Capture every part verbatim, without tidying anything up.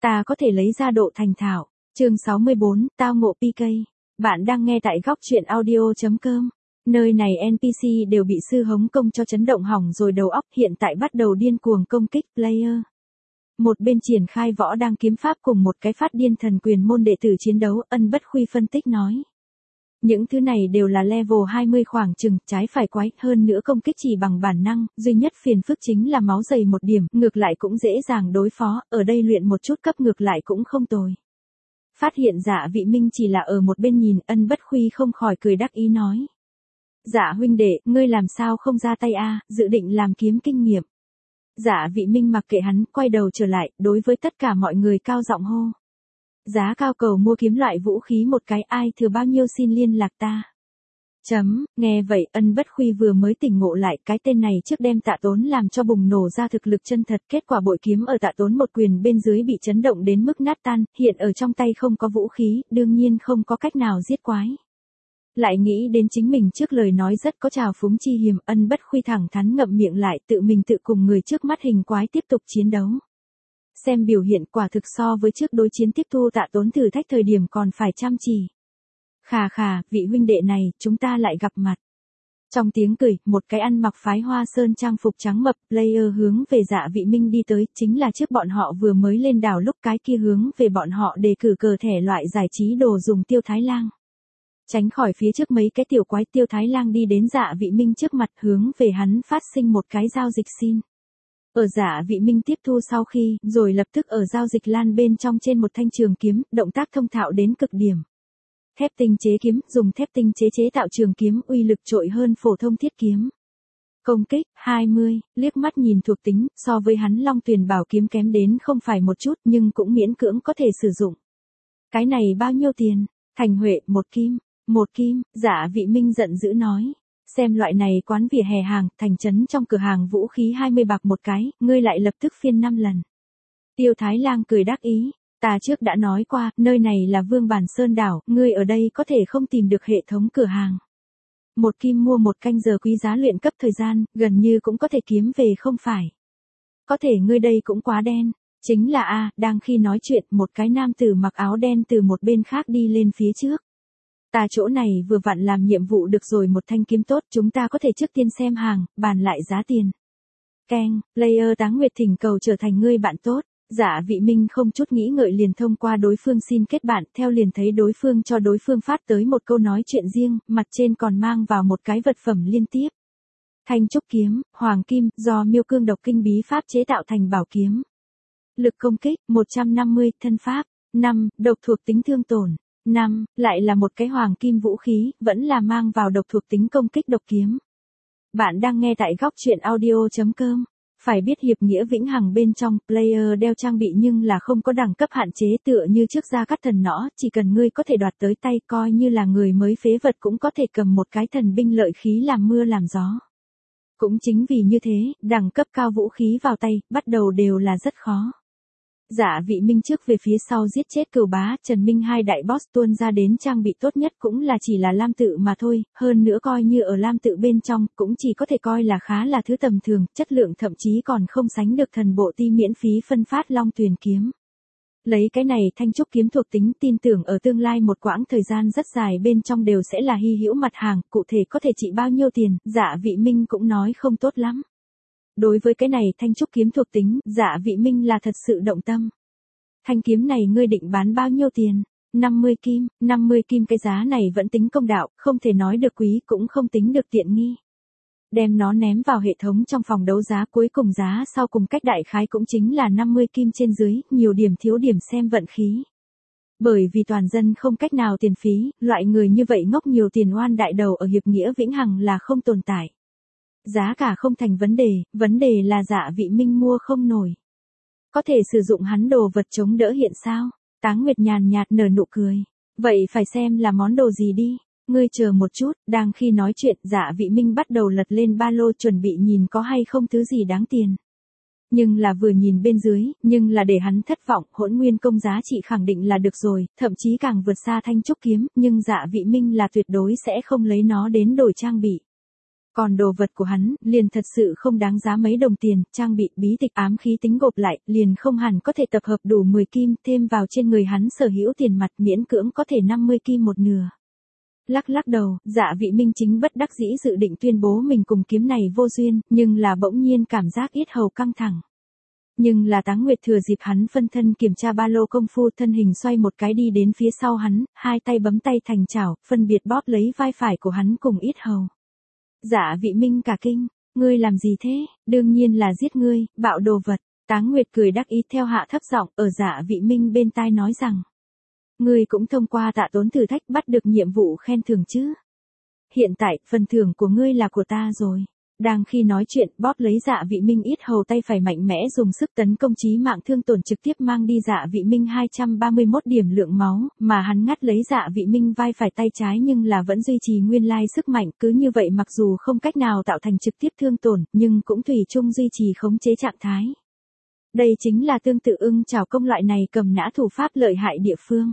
Ta có thể lấy ra độ thành thạo. Chương sáu mươi bốn, tao ngộ pê ca. Bạn đang nghe tại góc truyện audio.com. Nơi này en pê xê đều bị sư hống công cho chấn động hỏng rồi đầu óc, hiện tại bắt đầu điên cuồng công kích player. Một bên triển khai võ đang kiếm pháp cùng một cái phát điên thần quyền môn đệ tử chiến đấu, Ân Bất Khuy phân tích nói. Những thứ này đều là level hai mươi khoảng chừng, trái phải quái, hơn nữa công kích chỉ bằng bản năng, duy nhất phiền phức chính là máu dày một điểm, ngược lại cũng dễ dàng đối phó, ở đây luyện một chút cấp ngược lại cũng không tồi. Phát hiện Dạ Vị Minh chỉ là ở một bên nhìn, Ân Bất Khuy không khỏi cười đắc ý nói. Dạ huynh đệ, ngươi làm sao không ra tay a, dự định làm kiếm kinh nghiệm. Dạ Vị Minh mặc kệ hắn, quay đầu trở lại, đối với tất cả mọi người cao giọng hô. Giá cao cầu mua kiếm loại vũ khí một cái, ai thừa bao nhiêu xin liên lạc ta. Chấm, nghe vậy Ân Bất Khuy vừa mới tỉnh ngộ lại, cái tên này trước đem Tạ Tốn làm cho bùng nổ ra thực lực chân thật, kết quả bội kiếm ở Tạ Tốn một quyền bên dưới bị chấn động đến mức nát tan, hiện ở trong tay không có vũ khí, đương nhiên không có cách nào giết quái. Lại nghĩ đến chính mình trước lời nói rất có trào phúng chi hiểm, Ân Bất Khuy thẳng thắn ngậm miệng lại, tự mình tự cùng người trước mắt hình quái tiếp tục chiến đấu. Xem biểu hiện quả thực so với trước đối chiến tiếp thu Tạ Tốn thử thách thời điểm còn phải chăm chỉ. Khà khà, vị huynh đệ này, chúng ta lại gặp mặt. Trong tiếng cười, một cái ăn mặc phái hoa sơn trang phục trắng mập, player hướng về Dạ Vị Minh đi tới, chính là trước bọn họ vừa mới lên đảo lúc cái kia hướng về bọn họ đề cử cờ thẻ loại giải trí đồ dùng Tiêu Thái Lang. Tránh khỏi phía trước mấy cái tiểu quái, Tiêu Thái Lang đi đến Dạ Vị Minh trước mặt hướng về hắn phát sinh một cái giao dịch xin. Ở Dạ Vị Minh tiếp thu sau khi, rồi lập tức ở giao dịch lan bên trong trên một thanh trường kiếm, động tác thông thạo đến cực điểm. Thép tinh chế kiếm, dùng thép tinh chế chế tạo trường kiếm uy lực trội hơn phổ thông thiết kiếm. Công kích, hai mươi, liếc mắt nhìn thuộc tính, so với hắn Long Tuyền Bảo kiếm kém đến không phải một chút nhưng cũng miễn cưỡng có thể sử dụng. Cái này bao nhiêu tiền? Thành Huệ, một kim, một kim, Dạ Vị Minh giận dữ nói. Xem loại này quán vỉa hè hàng, thành trấn trong cửa hàng vũ khí hai mươi bạc một cái, ngươi lại lập tức phiên năm lần. Tiêu Thái Lang cười đắc ý. Ta trước đã nói qua, nơi này là Vương Bản Sơn đảo, ngươi ở đây có thể không tìm được hệ thống cửa hàng. Một kim mua một canh giờ quý giá luyện cấp thời gian, gần như cũng có thể kiếm về không phải. Có thể ngươi đây cũng quá đen. Chính là a, đang khi nói chuyện, một cái nam tử mặc áo đen từ một bên khác đi lên phía trước. Ta chỗ này vừa vặn làm nhiệm vụ được rồi, một thanh kiếm tốt, chúng ta có thể trước tiên xem hàng, bàn lại giá tiền. Keng, player Táng Nguyệt thỉnh cầu trở thành ngươi bạn tốt. Dạ Vị Minh không chút nghĩ ngợi liền thông qua đối phương xin kết bạn, theo liền thấy đối phương cho đối phương phát tới một câu nói chuyện riêng, mặt trên còn mang vào một cái vật phẩm liên tiếp. Thanh trúc kiếm, hoàng kim, do Miêu Cương độc kinh bí pháp chế tạo thành bảo kiếm. Lực công kích, một trăm năm mươi, thân pháp, năm, độc thuộc tính thương tổn, năm, lại là một cái hoàng kim vũ khí, vẫn là mang vào độc thuộc tính công kích độc kiếm. Bạn đang nghe tại góc truyện audio.com. Phải biết hiệp nghĩa vĩnh hằng bên trong, player đeo trang bị nhưng là không có đẳng cấp hạn chế, tựa như trước Gia Cát Thần nõ, chỉ cần ngươi có thể đoạt tới tay, coi như là người mới phế vật cũng có thể cầm một cái thần binh lợi khí làm mưa làm gió. Cũng chính vì như thế, đẳng cấp cao vũ khí vào tay, bắt đầu đều là rất khó. Dạ Vị Minh trước về phía sau giết chết Cửu Bá, Trần Minh hai đại boss tuôn ra đến trang bị tốt nhất cũng là chỉ là lam tự mà thôi, hơn nữa coi như ở lam tự bên trong, cũng chỉ có thể coi là khá là thứ tầm thường, chất lượng thậm chí còn không sánh được thần bộ ti miễn phí phân phát Long Tuyền kiếm. Lấy cái này thanh trúc kiếm thuộc tính, tin tưởng ở tương lai một quãng thời gian rất dài bên trong đều sẽ là hy hữu mặt hàng, cụ thể có thể trị bao nhiêu tiền, Dạ Vị Minh cũng nói không tốt lắm. Đối với cái này thanh trúc kiếm thuộc tính, Dạ Vị Minh là thật sự động tâm. Thanh kiếm này ngươi định bán bao nhiêu tiền? năm mươi kim, năm mươi kim, cái giá này vẫn tính công đạo, không thể nói được quý cũng không tính được tiện nghi. Đem nó ném vào hệ thống trong phòng đấu giá, cuối cùng giá sau cùng cách đại khái cũng chính là năm mươi kim trên dưới, nhiều điểm thiếu điểm xem vận khí. Bởi vì toàn dân không cách nào tiền phí, loại người như vậy ngốc nhiều tiền oan đại đầu ở hiệp nghĩa vĩnh hằng là không tồn tại. Giá cả không thành vấn đề, vấn đề là Dạ Vị Minh mua không nổi. Có thể sử dụng hắn đồ vật chống đỡ hiện sao? Táng Nguyệt nhàn nhạt nở nụ cười. Vậy phải xem là món đồ gì đi. Ngươi chờ một chút, đang khi nói chuyện, Dạ Vị Minh bắt đầu lật lên ba lô chuẩn bị nhìn có hay không thứ gì đáng tiền. Nhưng là vừa nhìn bên dưới, nhưng là để hắn thất vọng, hỗn nguyên công giá trị khẳng định là được rồi, thậm chí càng vượt xa thanh trúc kiếm, nhưng Dạ Vị Minh là tuyệt đối sẽ không lấy nó đến đổi trang bị. Còn đồ vật của hắn, liền thật sự không đáng giá mấy đồng tiền, trang bị bí tịch ám khí tính gộp lại, liền không hẳn có thể tập hợp đủ mười kim, thêm vào trên người hắn sở hữu tiền mặt miễn cưỡng có thể năm mươi kim một nửa. Lắc lắc đầu, Dạ Vị Minh chính bất đắc dĩ dự định tuyên bố mình cùng kiếm này vô duyên, nhưng là bỗng nhiên cảm giác yết hầu căng thẳng. Nhưng là Táng Nguyệt thừa dịp hắn phân thân kiểm tra ba lô công phu, thân hình xoay một cái đi đến phía sau hắn, hai tay bấm tay thành chảo, phân biệt bóp lấy vai phải của hắn cùng yết hầu. Dạ Vị Minh cả kinh, ngươi làm gì thế? Đương nhiên là giết ngươi, bạo đồ vật. Táng Nguyệt cười đắc ý theo hạ thấp giọng ở Dạ Vị Minh bên tai nói rằng, ngươi cũng thông qua tạ tốn thử thách bắt được nhiệm vụ khen thưởng chứ? Hiện tại, phần thưởng của ngươi là của ta rồi. Đang khi nói chuyện, bóp lấy Dạ Vị Minh yết hầu tay phải mạnh mẽ dùng sức tấn công chí mạng thương tổn trực tiếp mang đi Dạ Vị Minh hai trăm ba mươi mốt điểm lượng máu, mà hắn ngắt lấy Dạ Vị Minh vai phải tay trái nhưng là vẫn duy trì nguyên lai sức mạnh, cứ như vậy mặc dù không cách nào tạo thành trực tiếp thương tổn, nhưng cũng tùy chung duy trì khống chế trạng thái. Đây chính là tương tự ưng chảo công loại này cầm nã thủ pháp lợi hại địa phương.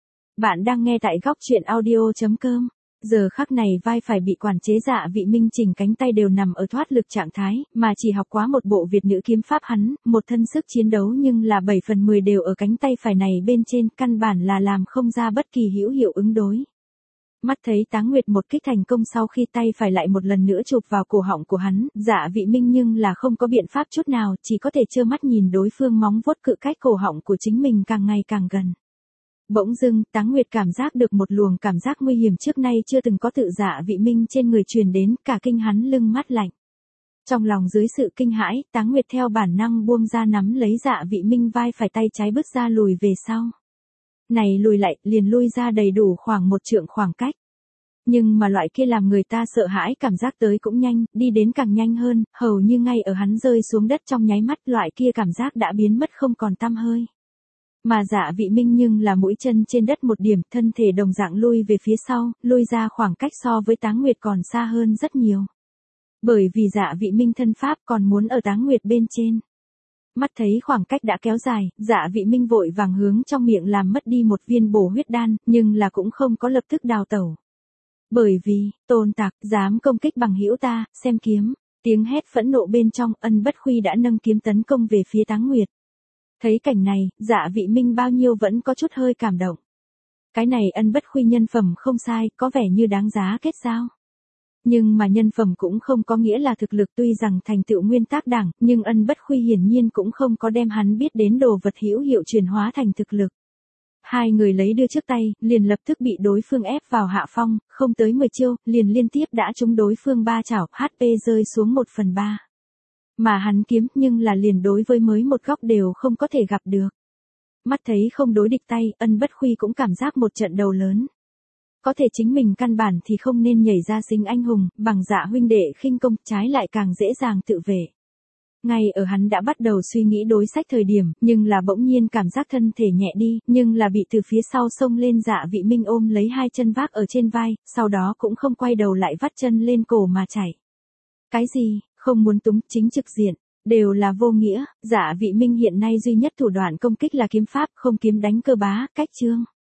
Bạn đang nghe tại góc truyện audio chấm com. Giờ khắc này vai phải bị quản chế Dạ Vị Minh chỉnh cánh tay đều nằm ở thoát lực trạng thái, mà chỉ học quá một bộ Việt nữ kiếm pháp hắn, một thân sức chiến đấu nhưng là bảy phần mười đều ở cánh tay phải này bên trên, căn bản là làm không ra bất kỳ hữu hiệu ứng đối. Mắt thấy Táng Nguyệt một kích thành công sau khi tay phải lại một lần nữa chụp vào cổ họng của hắn, Dạ Vị Minh nhưng là không có biện pháp chút nào, chỉ có thể trơ mắt nhìn đối phương móng vuốt cự cách cổ họng của chính mình càng ngày càng gần. Bỗng dưng, Táng Nguyệt cảm giác được một luồng cảm giác nguy hiểm trước nay chưa từng có tự Dạ Vị Minh trên người truyền đến, cả kinh hắn lưng mắt lạnh. Trong lòng dưới sự kinh hãi, Táng Nguyệt theo bản năng buông ra nắm lấy Dạ Vị Minh vai phải tay trái bước ra lùi về sau. Này lùi lại, liền lui ra đầy đủ khoảng một trượng khoảng cách. Nhưng mà loại kia làm người ta sợ hãi cảm giác tới cũng nhanh, đi đến càng nhanh hơn, hầu như ngay ở hắn rơi xuống đất trong nháy mắt loại kia cảm giác đã biến mất không còn tăm hơi. Mà Dạ Vị Minh nhưng là mũi chân trên đất một điểm, thân thể đồng dạng lui về phía sau, lui ra khoảng cách so với Táng Nguyệt còn xa hơn rất nhiều. Bởi vì Dạ Vị Minh thân pháp còn muốn ở Táng Nguyệt bên trên. Mắt thấy khoảng cách đã kéo dài, Dạ Vị Minh vội vàng hướng trong miệng làm mất đi một viên bổ huyết đan, nhưng là cũng không có lập tức đào tẩu. Bởi vì, tôn tặc, dám công kích bằng hữu ta, xem kiếm. Tiếng hét phẫn nộ bên trong, Ân Bất Khuy đã nâng kiếm tấn công về phía Táng Nguyệt. Thấy cảnh này, Dạ Vị Minh bao nhiêu vẫn có chút hơi cảm động. Cái này Ân Bất Khuy nhân phẩm không sai, có vẻ như đáng giá kết giao. Nhưng mà nhân phẩm cũng không có nghĩa là thực lực, tuy rằng thành tựu nguyên tác đẳng, nhưng Ân Bất Khuy hiển nhiên cũng không có đem hắn biết đến đồ vật hữu hiệu chuyển hóa thành thực lực. Hai người lấy đưa trước tay, liền lập tức bị đối phương ép vào hạ phong, không tới mười chiêu, liền liên tiếp đã trúng đối phương ba chảo, hát pê rơi xuống một phần ba. Mà hắn kiếm nhưng là liền đối với mới một góc đều không có thể gặp được. Mắt thấy không đối địch tay, Ân Bất Khuy cũng cảm giác một trận đầu lớn. Có thể chính mình căn bản thì không nên nhảy ra sinh anh hùng, bằng Dạ huynh đệ khinh công, trái lại càng dễ dàng tự vệ. Ngay ở hắn đã bắt đầu suy nghĩ đối sách thời điểm, nhưng là bỗng nhiên cảm giác thân thể nhẹ đi, nhưng là bị từ phía sau xông lên Dạ Vị Minh ôm lấy hai chân vác ở trên vai, sau đó cũng không quay đầu lại vắt chân lên cổ mà chạy. Cái gì, không muốn túng, chính trực diện, đều là vô nghĩa. Dạ Vị Minh hiện nay duy nhất thủ đoạn công kích là kiếm pháp, không kiếm đánh cơ bá, cách chương.